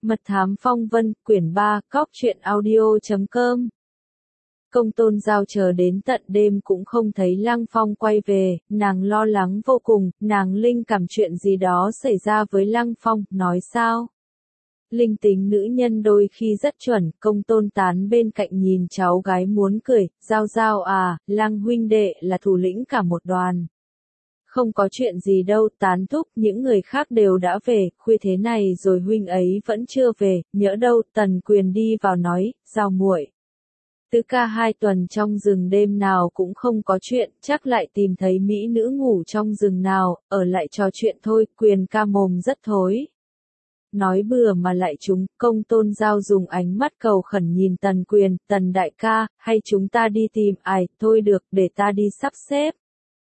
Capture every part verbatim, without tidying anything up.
Mật thám phong vân, quyển ba, cóc truyện audio chấm com. Công Tôn Giao chờ đến tận đêm cũng không thấy Lăng Phong quay về, nàng lo lắng vô cùng, nàng linh cảm chuyện gì đó xảy ra với Lăng Phong, nói sao? Linh tính nữ nhân đôi khi rất chuẩn, Công Tôn Tán bên cạnh nhìn cháu gái muốn cười, Giao Giao à, Lăng huynh đệ là thủ lĩnh cả một đoàn. Không có chuyện gì đâu, Tán thúc, những người khác đều đã về, khuya thế này rồi huynh ấy vẫn chưa về, nhỡ đâu. Tần Quyền đi vào nói, Giao muội, Tứ ca hai tuần trong rừng đêm nào cũng không có chuyện, chắc lại tìm thấy mỹ nữ ngủ trong rừng nào, ở lại trò chuyện thôi. Quyền ca mồm rất thối. Nói bừa mà lại trúng. Công Tôn Giao dùng ánh mắt cầu khẩn nhìn Tần Quyền, Tần đại ca, hay chúng ta đi tìm ai, thôi được, để ta đi sắp xếp.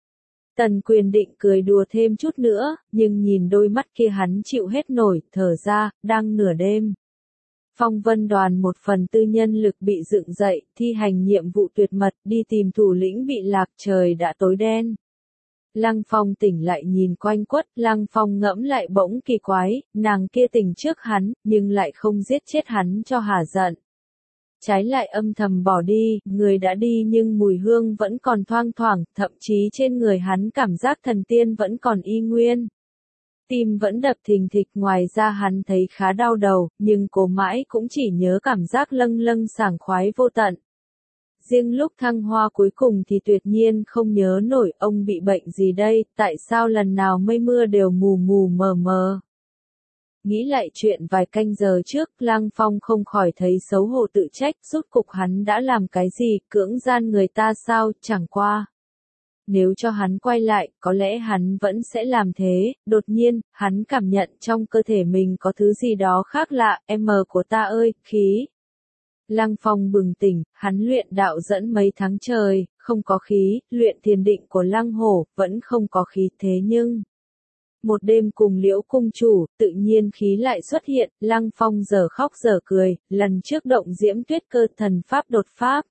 Tần Quyền định cười đùa thêm chút nữa, nhưng nhìn đôi mắt kia hắn chịu hết nổi, thở ra, đang nửa đêm. Phong vân đoàn một phần tư nhân lực bị dựng dậy, thi hành nhiệm vụ tuyệt mật, đi tìm thủ lĩnh bị lạc, trời đã tối đen. Lăng Phong tỉnh lại nhìn quanh quất, Lăng Phong ngẫm lại bỗng kỳ quái, nàng kia tỉnh trước hắn, nhưng lại không giết chết hắn cho hả giận. Trái lại âm thầm bỏ đi, người đã đi nhưng mùi hương vẫn còn thoang thoảng, thậm chí trên người hắn cảm giác thần tiên vẫn còn y nguyên. Tim vẫn đập thình thịch, ngoài ra hắn thấy khá đau đầu, nhưng cố mãi cũng chỉ nhớ cảm giác lâng lâng sảng khoái vô tận. Riêng lúc thăng hoa cuối cùng thì tuyệt nhiên không nhớ nổi ông bị bệnh gì đây, tại sao lần nào mây mưa đều mù mù mờ mờ. Nghĩ lại chuyện vài canh giờ trước, Lăng Phong không khỏi thấy xấu hổ tự trách, rốt cục hắn đã làm cái gì, cưỡng gian người ta sao, chẳng qua. Nếu cho hắn quay lại, có lẽ hắn vẫn sẽ làm thế. Đột nhiên, hắn cảm nhận trong cơ thể mình có thứ gì đó khác lạ, em của ta ơi, khí. Lăng Phong bừng tỉnh, hắn luyện đạo dẫn mấy tháng trời, không có khí, luyện thiền định của Lăng Hổ, vẫn không có khí, thế nhưng... Một đêm cùng Liễu cung chủ, tự nhiên khí lại xuất hiện, Lăng Phong giờ khóc giờ cười, lần trước động diễm tuyết cơ thần pháp đột pháp.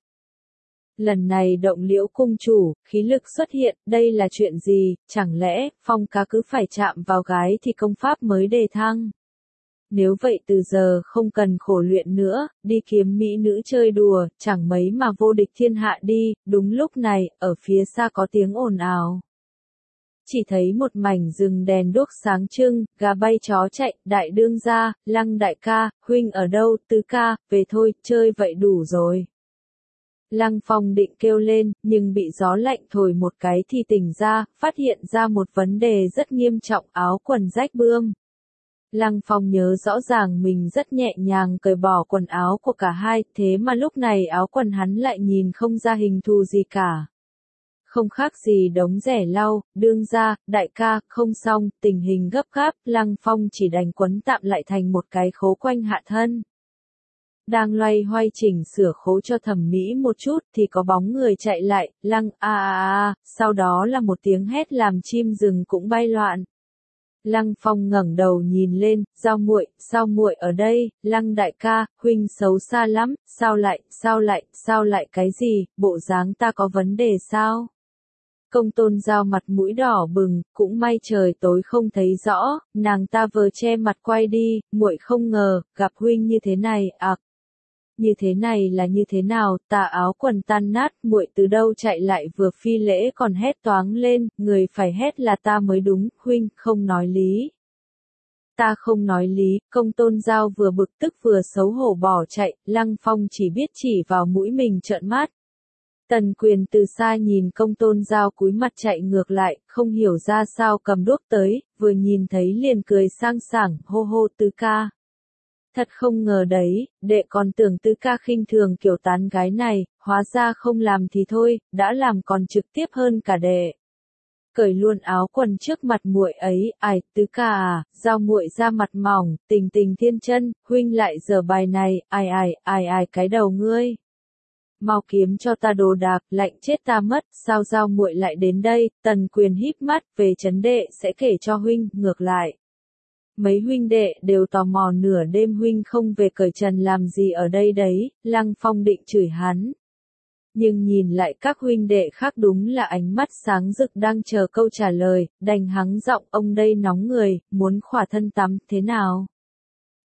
Lần này động Liễu cung chủ, khí lực xuất hiện, đây là chuyện gì, chẳng lẽ, Phong ca cứ phải chạm vào gái thì công pháp mới đề thăng. Nếu vậy từ giờ không cần khổ luyện nữa, đi kiếm mỹ nữ chơi đùa, chẳng mấy mà vô địch thiên hạ đi. Đúng lúc này, ở phía xa có tiếng ồn ào. Chỉ thấy một mảnh rừng đèn đuốc sáng trưng, gà bay chó chạy, đại đương gia, Lăng đại ca, huynh ở đâu, Tứ ca, về thôi, chơi vậy đủ rồi. Lăng Phong định kêu lên, nhưng bị gió lạnh thổi một cái thì tỉnh ra, phát hiện ra một vấn đề rất nghiêm trọng, áo quần rách bươm. Lăng Phong nhớ rõ ràng mình rất nhẹ nhàng cởi bỏ quần áo của cả hai, thế mà lúc này áo quần hắn lại nhìn không ra hình thù gì cả. Không khác gì đống rẻ lau. Đương gia, đại ca, không xong, tình hình gấp gáp, Lăng Phong chỉ đành quấn tạm lại thành một cái khố quanh hạ thân. Đang loay hoay chỉnh sửa khố cho thẩm mỹ một chút thì có bóng người chạy lại, Lăng a a a, sau đó là một tiếng hét làm chim rừng cũng bay loạn. Lăng Phong ngẩng đầu nhìn lên, Giao muội, sao muội ở đây, Lăng đại ca, huynh xấu xa lắm, sao lại, sao lại, sao lại cái gì, bộ dáng ta có vấn đề sao? Công Tôn Giao mặt mũi đỏ bừng, cũng may trời tối không thấy rõ, nàng ta vờ che mặt quay đi, muội không ngờ, gặp huynh như thế này, ạc. Như thế này là như thế nào, tà áo quần tan nát, muội từ đâu chạy lại vừa phi lễ còn hét toáng lên, người phải hét là ta mới đúng, huynh, không nói lý. Ta không nói lý, Công Tôn Giao vừa bực tức vừa xấu hổ bỏ chạy, Lăng Phong chỉ biết chỉ vào mũi mình trợn mắt. Tần Quyền từ xa nhìn Công Tôn Giao cúi mặt chạy ngược lại, không hiểu ra sao cầm đuốc tới, vừa nhìn thấy liền cười sang sảng, hô hô Tứ ca. Thật không ngờ đấy, đệ còn tưởng Tứ ca khinh thường kiểu tán gái này, hóa ra không làm thì thôi, đã làm còn trực tiếp hơn cả đệ. Cởi luôn áo quần trước mặt muội ấy, ai, Tứ ca à, Giao muội ra mặt mỏng, tình tình thiên chân, huynh lại giở bài này, ai ai, ai ai cái đầu ngươi. Mau kiếm cho ta đồ đạc, lạnh chết ta mất, sao Giao muội lại đến đây? Tần Quyền híp mắt, về trấn đệ sẽ kể cho huynh, ngược lại. Mấy huynh đệ đều tò mò nửa đêm huynh không về cởi trần làm gì ở đây đấy, Lăng Phong định chửi hắn. Nhưng nhìn lại các huynh đệ khác đúng là ánh mắt sáng rực đang chờ câu trả lời, đành hắng giọng, ông đây nóng người, muốn khỏa thân tắm, thế nào?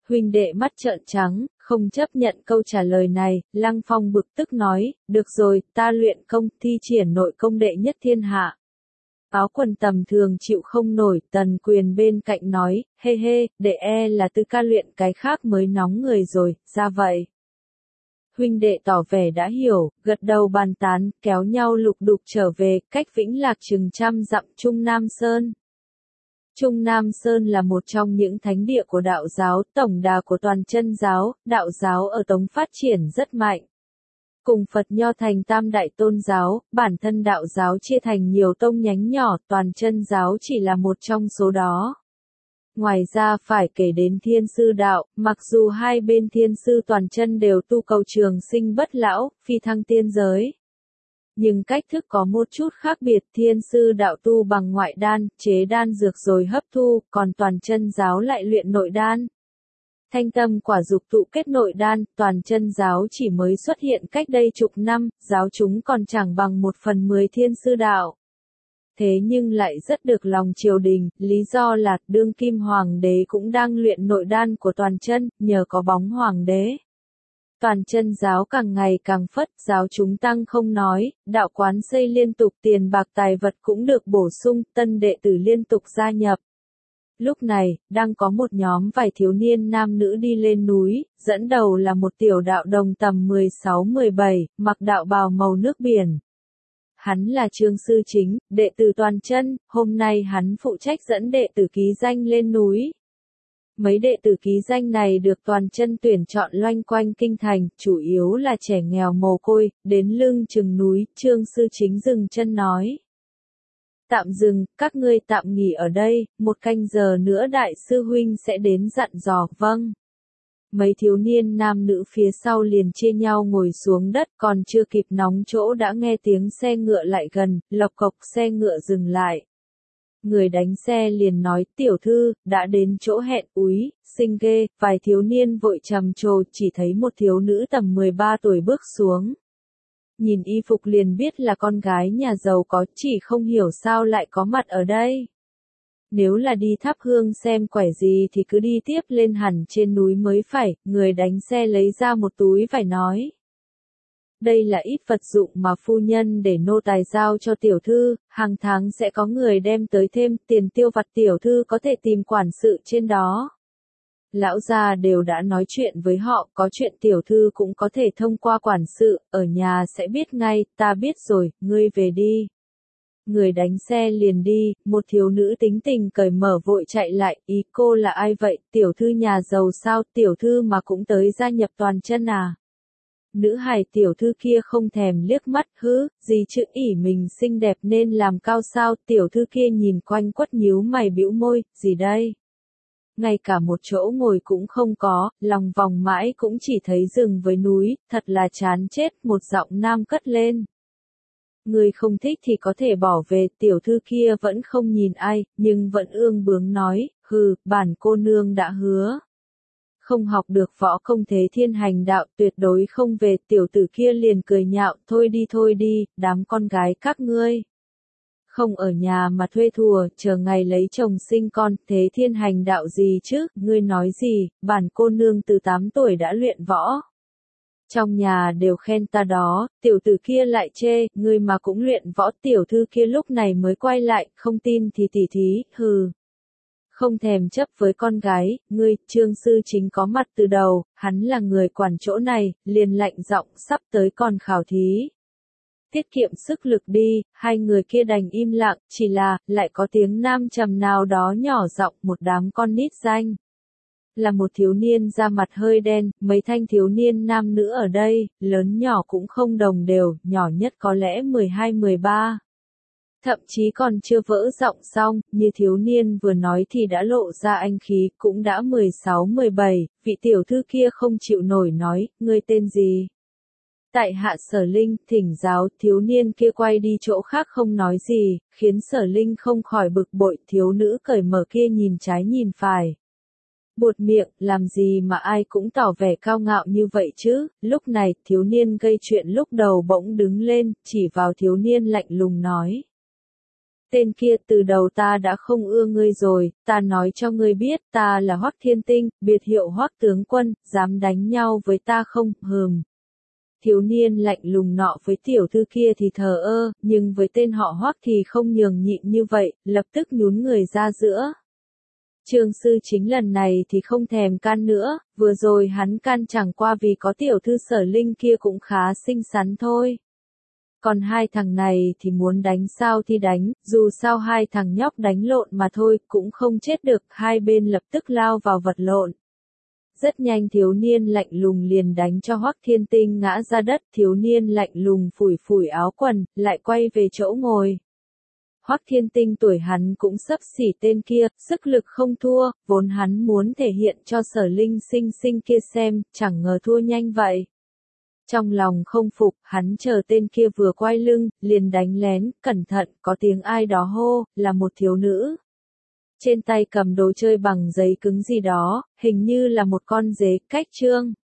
Huynh đệ mắt trợn trắng, không chấp nhận câu trả lời này, Lăng Phong bực tức nói, được rồi, ta luyện công, thi triển nội công đệ nhất thiên hạ. Áo quần tầm thường chịu không nổi, Tần Quyền bên cạnh nói, hê hê, đệ e là Tư ca luyện cái khác mới nóng người rồi, ra vậy. Huynh đệ tỏ vẻ đã hiểu, gật đầu bàn tán, kéo nhau lục đục trở về, cách Vĩnh Lạc chừng trăm dặm Trung Nam Sơn. Trung Nam Sơn là một trong những thánh địa của đạo giáo, tổng đà của toàn chân giáo, đạo giáo ở Tống phát triển rất mạnh. Cùng Phật Nho thành tam đại tôn giáo, bản thân đạo giáo chia thành nhiều tông nhánh nhỏ, toàn chân giáo chỉ là một trong số đó. Ngoài ra phải kể đến thiên sư đạo, mặc dù hai bên thiên sư toàn chân đều tu cầu trường sinh bất lão, phi thăng tiên giới. Nhưng cách thức có một chút khác biệt, thiên sư đạo tu bằng ngoại đan, chế đan dược rồi hấp thu, còn toàn chân giáo lại luyện nội đan. Thanh tâm quả dục tụ kết nội đan, toàn chân giáo chỉ mới xuất hiện cách đây chục năm, giáo chúng còn chẳng bằng một phần mười thiên sư đạo. Thế nhưng lại rất được lòng triều đình, lý do là đương kim hoàng đế cũng đang luyện nội đan của toàn chân, nhờ có bóng hoàng đế. Toàn chân giáo càng ngày càng phất, giáo chúng tăng không nói, đạo quán xây liên tục, tiền bạc tài vật cũng được bổ sung, tân đệ tử liên tục gia nhập. Lúc này, đang có một nhóm vài thiếu niên nam nữ đi lên núi, dẫn đầu là một tiểu đạo đồng tầm mười sáu mười bảy, mặc đạo bào màu nước biển. Hắn là Trương Sư Chính, đệ tử toàn chân, hôm nay hắn phụ trách dẫn đệ tử ký danh lên núi. Mấy đệ tử ký danh này được toàn chân tuyển chọn loanh quanh kinh thành, chủ yếu là trẻ nghèo mồ côi, đến lưng chừng núi, Trương Sư Chính dừng chân nói. Tạm dừng, các ngươi tạm nghỉ ở đây, một canh giờ nữa đại sư huynh sẽ đến dặn dò, vâng. Mấy thiếu niên nam nữ phía sau liền chia nhau ngồi xuống đất, còn chưa kịp nóng chỗ đã nghe tiếng xe ngựa lại gần, lộc cộc xe ngựa dừng lại. Người đánh xe liền nói, tiểu thư, đã đến chỗ hẹn, úi, xinh ghê, vài thiếu niên vội trầm trồ, chỉ thấy một thiếu nữ tầm mười ba tuổi bước xuống. Nhìn y phục liền biết là con gái nhà giàu có, chỉ không hiểu sao lại có mặt ở đây. Nếu là đi thắp hương xem quẻ gì thì cứ đi tiếp lên hẳn trên núi mới phải, người đánh xe lấy ra một túi vải nói. Đây là ít vật dụng mà phu nhân để nô tài giao cho tiểu thư, hàng tháng sẽ có người đem tới thêm, tiền tiêu vặt tiểu thư có thể tìm quản sự trên đó. Lão già đều đã nói chuyện với họ, có chuyện tiểu thư cũng có thể thông qua quản sự, ở nhà sẽ biết ngay, ta biết rồi, ngươi về đi. Người đánh xe liền đi, một thiếu nữ tính tình cởi mở vội chạy lại, ý cô là ai vậy, tiểu thư nhà giàu sao, tiểu thư mà cũng tới gia nhập toàn chân à. Nữ hài tiểu thư kia không thèm liếc mắt, hứ, gì chữ ỉ mình xinh đẹp nên làm cao sao, tiểu thư kia nhìn quanh quất nhíu mày bĩu môi, gì đây? Ngay cả một chỗ ngồi cũng không có, lòng vòng mãi cũng chỉ thấy rừng với núi, thật là chán chết, một giọng nam cất lên. Người không thích thì có thể bỏ về, tiểu thư kia vẫn không nhìn ai, nhưng vẫn ương bướng nói, hừ, bản cô nương đã hứa. Không học được võ công thế thiên hành đạo, tuyệt đối không về, tiểu tử kia liền cười nhạo, thôi đi thôi đi, đám con gái các ngươi. Không ở nhà mà thuê thùa, chờ ngày lấy chồng sinh con, thế thiên hành đạo gì chứ, ngươi nói gì, bản cô nương từ tám tuổi đã luyện võ. Trong nhà đều khen ta đó, tiểu tử kia lại chê, ngươi mà cũng luyện võ, tiểu thư kia lúc này mới quay lại, không tin thì tỉ thí, hừ. Không thèm chấp với con gái, ngươi, Trương Sư Chính có mặt từ đầu, hắn là người quản chỗ này, liền lạnh giọng, sắp tới còn khảo thí. Tiết kiệm sức lực đi, hai người kia đành im lặng, chỉ là, lại có tiếng nam trầm nào đó nhỏ giọng, một đám con nít danh. Là một thiếu niên da mặt hơi đen, mấy thanh thiếu niên nam nữ ở đây, lớn nhỏ cũng không đồng đều, nhỏ nhất có lẽ mười hai mười ba. Thậm chí còn chưa vỡ giọng xong, như thiếu niên vừa nói thì đã lộ ra anh khí, cũng đã mười sáu mười bảy, vị tiểu thư kia không chịu nổi nói, ngươi tên gì? Tại hạ Sở Linh, thỉnh giáo, thiếu niên kia quay đi chỗ khác không nói gì, khiến Sở Linh không khỏi bực bội, thiếu nữ cởi mở kia nhìn trái nhìn phải. Buột miệng, làm gì mà ai cũng tỏ vẻ cao ngạo như vậy chứ, lúc này, thiếu niên gây chuyện lúc đầu bỗng đứng lên, chỉ vào thiếu niên lạnh lùng nói. Tên kia, từ đầu ta đã không ưa ngươi rồi, ta nói cho ngươi biết, ta là Hoắc Thiên Tinh, biệt hiệu Hoắc tướng quân, dám đánh nhau với ta không, hừm. Thiếu niên lạnh lùng nọ với tiểu thư kia thì thờ ơ, nhưng với tên họ Hoắc thì không nhường nhịn như vậy, lập tức nhún người ra giữa. Trương sư chính lần này thì không thèm can nữa, vừa rồi hắn can chẳng qua vì có tiểu thư Sở Linh kia cũng khá xinh xắn thôi. Còn hai thằng này thì muốn đánh sao thì đánh, dù sao hai thằng nhóc đánh lộn mà thôi, cũng không chết được, hai bên lập tức lao vào vật lộn. Rất nhanh thiếu niên lạnh lùng liền đánh cho Hoắc Thiên Tinh ngã ra đất, thiếu niên lạnh lùng phủi phủi áo quần, lại quay về chỗ ngồi. Hoắc Thiên Tinh tuổi hắn cũng xấp xỉ tên kia, sức lực không thua, vốn hắn muốn thể hiện cho Sở Linh xinh xinh kia xem, chẳng ngờ thua nhanh vậy. Trong lòng không phục, hắn chờ tên kia vừa quay lưng, liền đánh lén, cẩn thận, có tiếng ai đó hô, là một thiếu nữ. Trên tay cầm đồ chơi bằng giấy cứng gì đó, hình như là một con dế, cách trương.